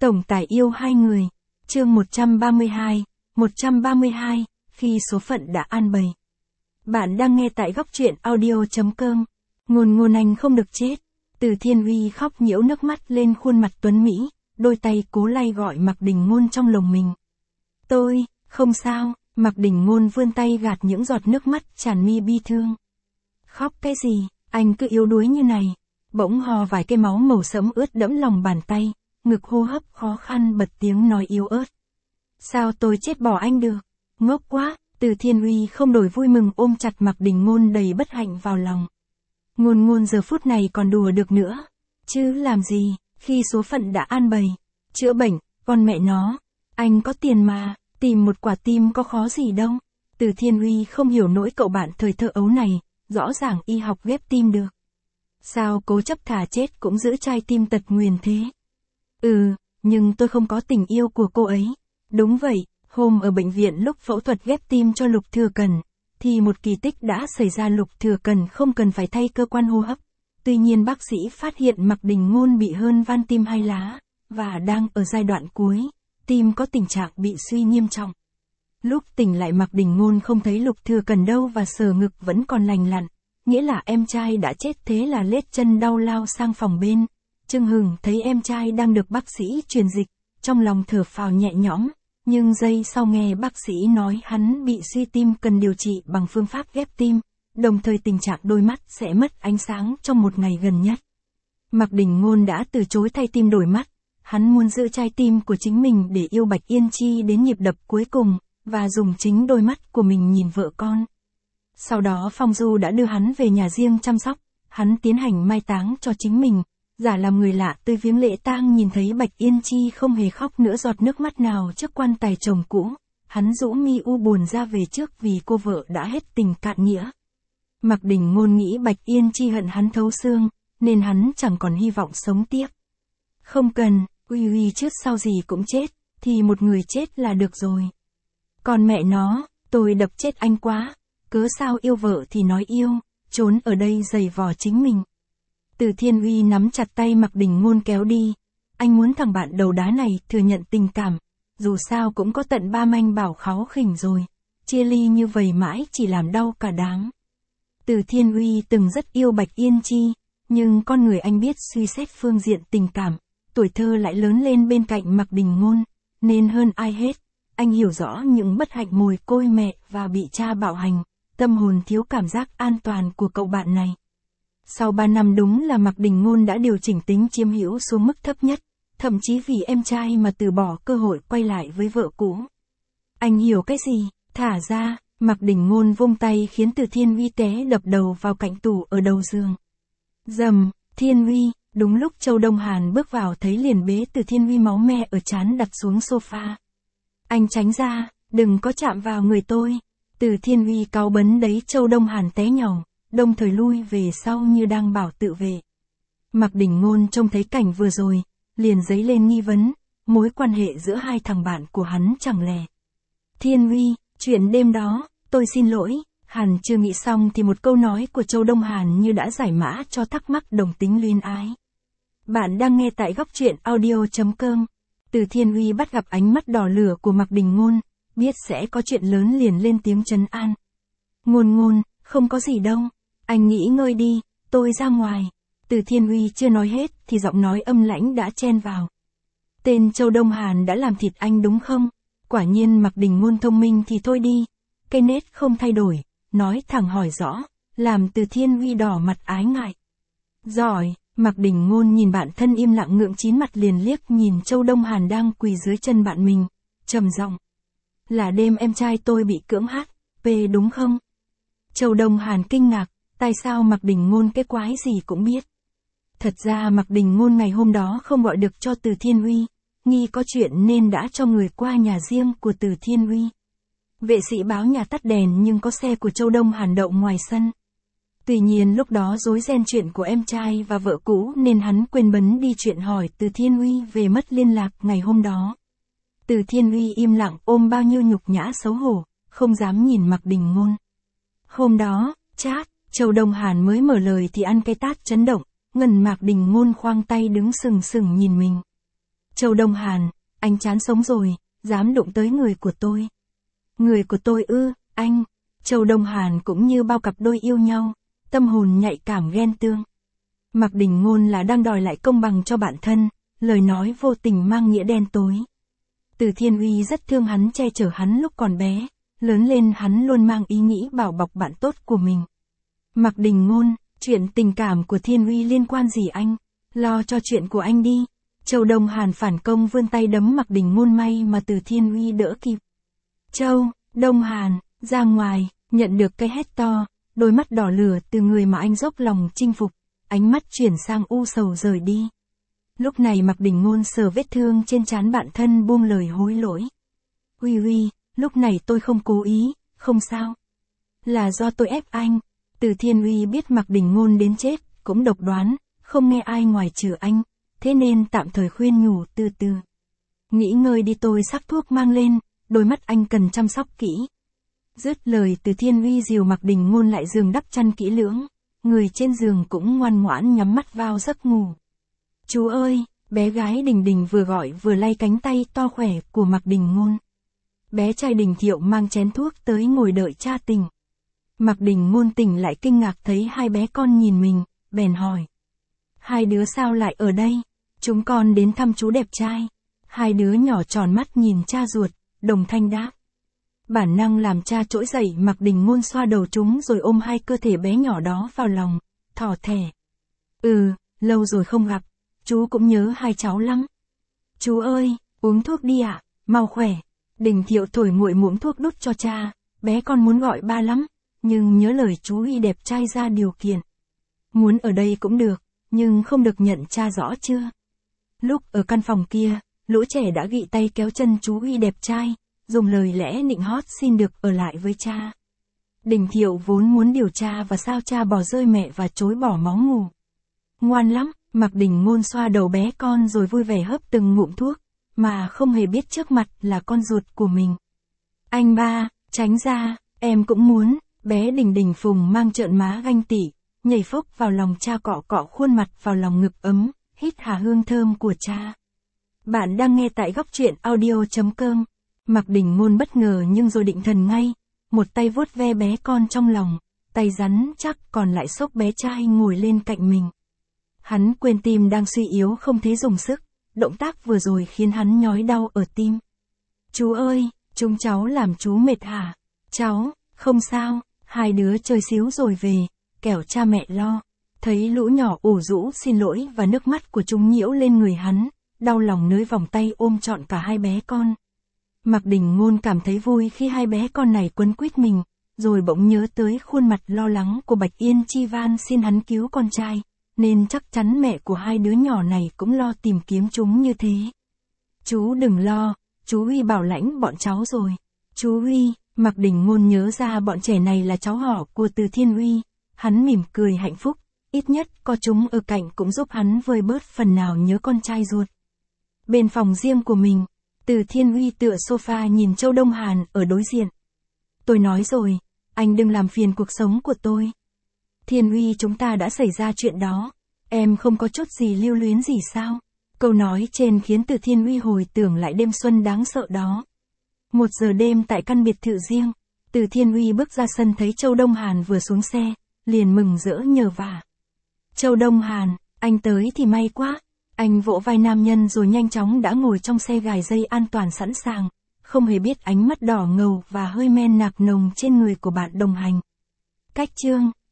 Tổng tài yêu hai người. Chương 132, khi số phận đã an bày. Bạn đang nghe tại góc truyện audio.com. Ngôn anh không được chết. Từ Thiên Uy khóc nhiễu nước mắt lên khuôn mặt tuấn Mỹ, đôi tay cố lay gọi Mạc Đình Ngôn trong lồng mình. Tôi, không sao. Mạc Đình Ngôn vươn tay gạt những giọt nước mắt tràn mi bi thương. Khóc cái gì, anh cứ yếu đuối như này. Bỗng ho vài cây máu màu sẫm ướt đẫm lòng bàn tay, ngực hô hấp khó khăn bật tiếng nói yếu ớt. Sao tôi chết bỏ anh được? Ngốc quá. Từ Thiên Uy không đổi vui mừng ôm chặt Mạc Đình Ngôn đầy bất hạnh vào lòng. Ngôn giờ phút này còn đùa được nữa. Chứ làm gì, khi số phận đã an bày. Chữa bệnh, con mẹ nó. Anh có tiền mà, tìm một quả tim có khó gì đâu. Từ Thiên Uy không hiểu nỗi cậu bạn thời thơ ấu này, rõ ràng y học ghép tim được. Sao cố chấp thà chết cũng giữ trái tim tật nguyền thế? Nhưng tôi không có tình yêu của cô ấy. Đúng vậy, hôm ở bệnh viện lúc phẫu thuật ghép tim cho Lục Thừa Cần, thì một kỳ tích đã xảy ra. Lục Thừa Cần không cần phải thay cơ quan hô hấp. Tuy nhiên bác sĩ phát hiện Mạc Đình Ngôn bị hơn van tim 2 lá, và đang ở giai đoạn cuối, tim có tình trạng bị suy nghiêm trọng. Lúc tỉnh lại Mạc Đình Ngôn không thấy Lục Thừa Cần đâu và sờ ngực vẫn còn lành lặn, nghĩa là em trai đã chết. Thế là lết chân đau lao sang phòng bên. Trương Hừng thấy em trai đang được bác sĩ truyền dịch, trong lòng thở phào nhẹ nhõm, nhưng giây sau nghe bác sĩ nói hắn bị suy tim cần điều trị bằng phương pháp ghép tim, đồng thời tình trạng đôi mắt sẽ mất ánh sáng trong một ngày gần nhất. Mạc Đình Ngôn đã từ chối thay tim đổi mắt, hắn muốn giữ trái tim của chính mình để yêu Bạch Yên Chi đến nhịp đập cuối cùng, và dùng chính đôi mắt của mình nhìn vợ con. Sau đó Phong Du đã đưa hắn về nhà riêng chăm sóc, hắn tiến hành mai táng cho chính mình, giả làm người lạ tới viếng lễ tang. Nhìn thấy Bạch Yên Chi không hề khóc nữa giọt nước mắt nào trước quan tài chồng cũ, hắn rũ mi u buồn ra về trước vì cô vợ đã hết tình cạn nghĩa. Mạc Đình Ngôn nghĩ Bạch Yên Chi hận hắn thấu xương, nên hắn chẳng còn hy vọng sống tiếp. Không cần, Uy trước sau gì cũng chết, thì một người chết là được rồi. Còn mẹ nó, tôi đập chết anh quá, cớ sao yêu vợ thì nói yêu, trốn ở đây giày vò chính mình. Từ Thiên Uy nắm chặt tay Mạc Đình Ngôn kéo đi. Anh muốn thằng bạn đầu đá này thừa nhận tình cảm, dù sao cũng có tận 3 manh bảo kháu khỉnh rồi. Chia ly như vậy mãi chỉ làm đau cả đáng. Từ Thiên Uy từng rất yêu Bạch Yên Chi, nhưng con người anh biết suy xét phương diện tình cảm, tuổi thơ lại lớn lên bên cạnh Mạc Đình Ngôn, nên hơn ai hết, anh hiểu rõ những bất hạnh mồ côi mẹ và bị cha bạo hành, tâm hồn thiếu cảm giác an toàn của cậu bạn này. Sau 3 năm đúng là Mạc Đình Ngôn đã điều chỉnh tính chiếm hữu xuống mức thấp nhất, thậm chí vì em trai mà từ bỏ cơ hội quay lại với vợ cũ. Anh hiểu cái gì? Thả ra. Mạc Đình Ngôn vung tay khiến Từ Thiên Uy té đập đầu vào cạnh tủ ở đầu giường. Rầm. Thiên Uy. Đúng lúc Châu Đông Hàn bước vào thấy liền bế Từ Thiên Uy máu me ở trán đặt xuống sofa. Anh tránh ra, đừng có chạm vào người tôi. Từ Thiên Uy cáu bấn đẩy Châu Đông Hàn té nhàu, đồng thời lui về sau như đang bảo tự vệ. Mạc Đình Ngôn trông thấy cảnh vừa rồi, liền dấy lên nghi vấn, mối quan hệ giữa hai thằng bạn của hắn chẳng lẽ. Thiên Uy, chuyện đêm đó, tôi xin lỗi. Hàn chưa nghĩ xong thì một câu nói của Châu Đông Hàn như đã giải mã cho thắc mắc đồng tính luyến ái. Bạn đang nghe tại góc truyện audio.com. Từ Thiên Uy bắt gặp ánh mắt đỏ lửa của Mạc Đình Ngôn, biết sẽ có chuyện lớn liền lên tiếng trấn an. Ngôn, không có gì đâu. Anh nghỉ ngơi đi, tôi ra ngoài. Từ Thiên Uy chưa nói hết thì giọng nói âm lãnh đã chen vào. Tên Châu Đông Hàn đã làm thịt anh đúng không? Quả nhiên Mạc Đình Ngôn thông minh thì thôi đi. Cây nết không thay đổi, nói thẳng hỏi rõ, làm Từ Thiên Uy đỏ mặt ái ngại. Giỏi. Mạc Đình Ngôn nhìn bạn thân im lặng ngượng chín mặt liền liếc nhìn Châu Đông Hàn đang quỳ dưới chân bạn mình, trầm giọng. Là đêm em trai tôi bị cưỡng HP đúng không? Châu Đông Hàn kinh ngạc, tại sao Mạc Đình Ngôn cái quái gì cũng biết. Thật ra Mạc Đình Ngôn ngày hôm đó không gọi được cho Từ Thiên Uy, nghi có chuyện nên đã cho người qua nhà riêng của Từ Thiên Uy. Vệ sĩ báo nhà tắt đèn nhưng có xe của Châu Đông Hàn đậu ngoài sân. Tuy nhiên lúc đó rối ren chuyện của em trai và vợ cũ nên hắn quên bấn đi chuyện hỏi Từ Thiên Uy về mất liên lạc ngày hôm đó. Từ Thiên Uy im lặng ôm bao nhiêu nhục nhã xấu hổ, không dám nhìn Mạc Đình Ngôn. Hôm đó, Châu Đông Hàn mới mở lời thì ăn cái tát chấn động, ngần Mạc Đình Ngôn khoang tay đứng sừng sừng nhìn mình. Châu Đông Hàn, anh chán sống rồi, dám đụng tới người của tôi. Người của tôi ư, anh. Châu Đông Hàn cũng như bao cặp đôi yêu nhau, tâm hồn nhạy cảm ghen tương. Mạc Đình Ngôn là đang đòi lại công bằng cho bản thân, lời nói vô tình mang nghĩa đen tối. Từ Thiên Uy rất thương hắn, che chở hắn lúc còn bé, lớn lên hắn luôn mang ý nghĩ bảo bọc bạn tốt của mình. Mạc Đình Ngôn, chuyện tình cảm của Thiên Uy liên quan gì anh? Lo cho chuyện của anh đi. Châu Đông Hàn phản công vươn tay đấm Mạc Đình Ngôn, may mà Từ Thiên Uy đỡ kịp. Châu Đông Hàn, ra ngoài, nhận được cái hét to, đôi mắt đỏ lửa từ người mà anh dốc lòng chinh phục, ánh mắt chuyển sang u sầu rời đi. Lúc này Mạc Đình Ngôn sờ vết thương trên trán bạn thân, buông lời hối lỗi. Uy Uy, lúc này tôi không cố ý, không sao. Là do tôi ép anh. Từ Thiên Uy biết Mạc Đình Ngôn đến chết, cũng độc đoán, không nghe ai ngoài trừ anh, thế nên tạm thời khuyên nhủ từ từ. Nghỉ ngơi đi, tôi sắc thuốc mang lên, đôi mắt anh cần chăm sóc kỹ. Dứt lời Từ Thiên Uy dìu Mạc Đình Ngôn lại giường đắp chăn kỹ lưỡng, người trên giường cũng ngoan ngoãn nhắm mắt vào giấc ngủ. Chú ơi, bé gái Đình Đình vừa gọi vừa lay cánh tay to khỏe của Mạc Đình Ngôn. Bé trai Đình Thiệu mang chén thuốc tới ngồi đợi cha tỉnh. Mạc Đình Ngôn tỉnh lại kinh ngạc thấy hai bé con nhìn mình, bèn hỏi. Hai đứa sao lại ở đây? Chúng con đến thăm chú đẹp trai. Hai đứa nhỏ tròn mắt nhìn cha ruột, đồng thanh đáp. Bản năng làm cha trỗi dậy, Mạc Đình Ngôn xoa đầu chúng rồi ôm hai cơ thể bé nhỏ đó vào lòng, thỏ thẻ. Lâu rồi không gặp, chú cũng nhớ hai cháu lắm. Chú ơi, uống thuốc đi ạ, mau khỏe. Đình Thiệu thổi nguội muỗng thuốc đút cho cha, bé con muốn gọi ba lắm, nhưng nhớ lời chú Uy đẹp trai ra điều kiện. Muốn ở đây cũng được, nhưng không được nhận cha, rõ chưa? Lúc ở căn phòng kia, lũ trẻ đã gị tay kéo chân chú Uy đẹp trai, dùng lời lẽ nịnh hót xin được ở lại với cha. Đình Thiệu vốn muốn điều tra và sao cha bỏ rơi mẹ và chối bỏ máu ngủ. Ngoan lắm, Mạc Đình Ngôn xoa đầu bé con rồi vui vẻ hớp từng ngụm thuốc, mà không hề biết trước mặt là con ruột của mình. Anh ba, tránh ra, em cũng muốn. Bé Đình Đình phùng mang trợn má ganh tị, nhảy phốc vào lòng cha, cọ cọ khuôn mặt vào lòng ngực ấm, hít hà hương thơm của cha. Bạn đang nghe tại góc truyện audio.com. Mạc Đình Ngôn bất ngờ nhưng rồi định thần ngay, một tay vuốt ve bé con trong lòng, tay rắn chắc còn lại xốc bé trai ngồi lên cạnh mình. Hắn quên tim đang suy yếu không thể dùng sức, động tác vừa rồi khiến hắn nhói đau ở tim. Chú ơi, chúng cháu làm chú mệt hả? Cháu, không sao, hai đứa chơi xíu rồi về, kẻo cha mẹ lo. Thấy lũ nhỏ ủ rũ xin lỗi và nước mắt của chúng nhiễu lên người hắn, đau lòng nới vòng tay ôm trọn cả hai bé con. Mạc Đình Ngôn cảm thấy vui khi hai bé con này quấn quýt mình, rồi bỗng nhớ tới khuôn mặt lo lắng của Bạch Yên Chi van xin hắn cứu con trai, nên chắc chắn mẹ của hai đứa nhỏ này cũng lo tìm kiếm chúng như thế. Chú đừng lo, chú Uy bảo lãnh bọn cháu rồi. Chú Uy, Mạc Đình Ngôn nhớ ra bọn trẻ này là cháu họ của Từ Thiên Uy, hắn mỉm cười hạnh phúc, ít nhất có chúng ở cạnh cũng giúp hắn vơi bớt phần nào nhớ con trai ruột. Bên phòng riêng của mình, Từ Thiên Uy tựa sofa nhìn Châu Đông Hàn ở đối diện. Tôi nói rồi, anh đừng làm phiền cuộc sống của tôi. Thiên Uy, chúng ta đã xảy ra chuyện đó, em không có chút gì lưu luyến gì sao? Câu nói trên khiến Từ Thiên Uy hồi tưởng lại đêm xuân đáng sợ đó. 1 giờ đêm tại căn biệt thự riêng, Từ Thiên Uy bước ra sân thấy Châu Đông Hàn vừa xuống xe, liền mừng rỡ nhờ vả. Châu Đông Hàn, anh tới thì may quá. Anh vỗ vai nam nhân rồi nhanh chóng đã ngồi trong xe gài dây an toàn sẵn sàng, không hề biết ánh mắt đỏ ngầu và hơi men nạc nồng trên người của bạn đồng hành. Cách chương